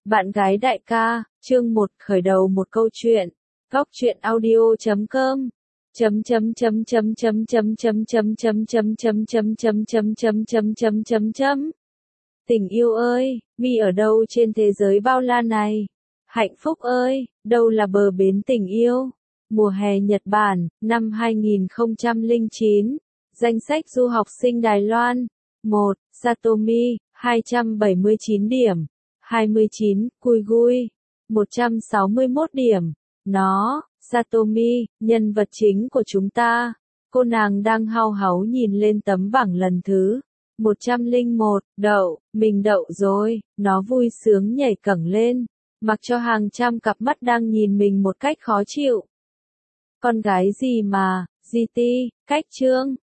Bạn gái đại ca, chương 1 khởi đầu một câu chuyện. Góc truyện audio.com Tình yêu ơi, mi ở đâu trên thế giới bao la này? Hạnh phúc ơi, đâu là bờ bến tình yêu? Mùa hè Nhật Bản, năm 2009. Danh sách du học sinh Đài Loan. 1. Satomi, 279 điểm. 29. Cui, 161 điểm. Nó, Satomi, nhân vật chính của chúng ta. Cô nàng đang hao háu nhìn lên tấm bảng lần thứ 101, mình đậu rồi, nó vui sướng nhảy cẫng lên, mặc cho hàng trăm cặp mắt đang nhìn mình một cách khó chịu. Con gái gì mà, GT, cách chương,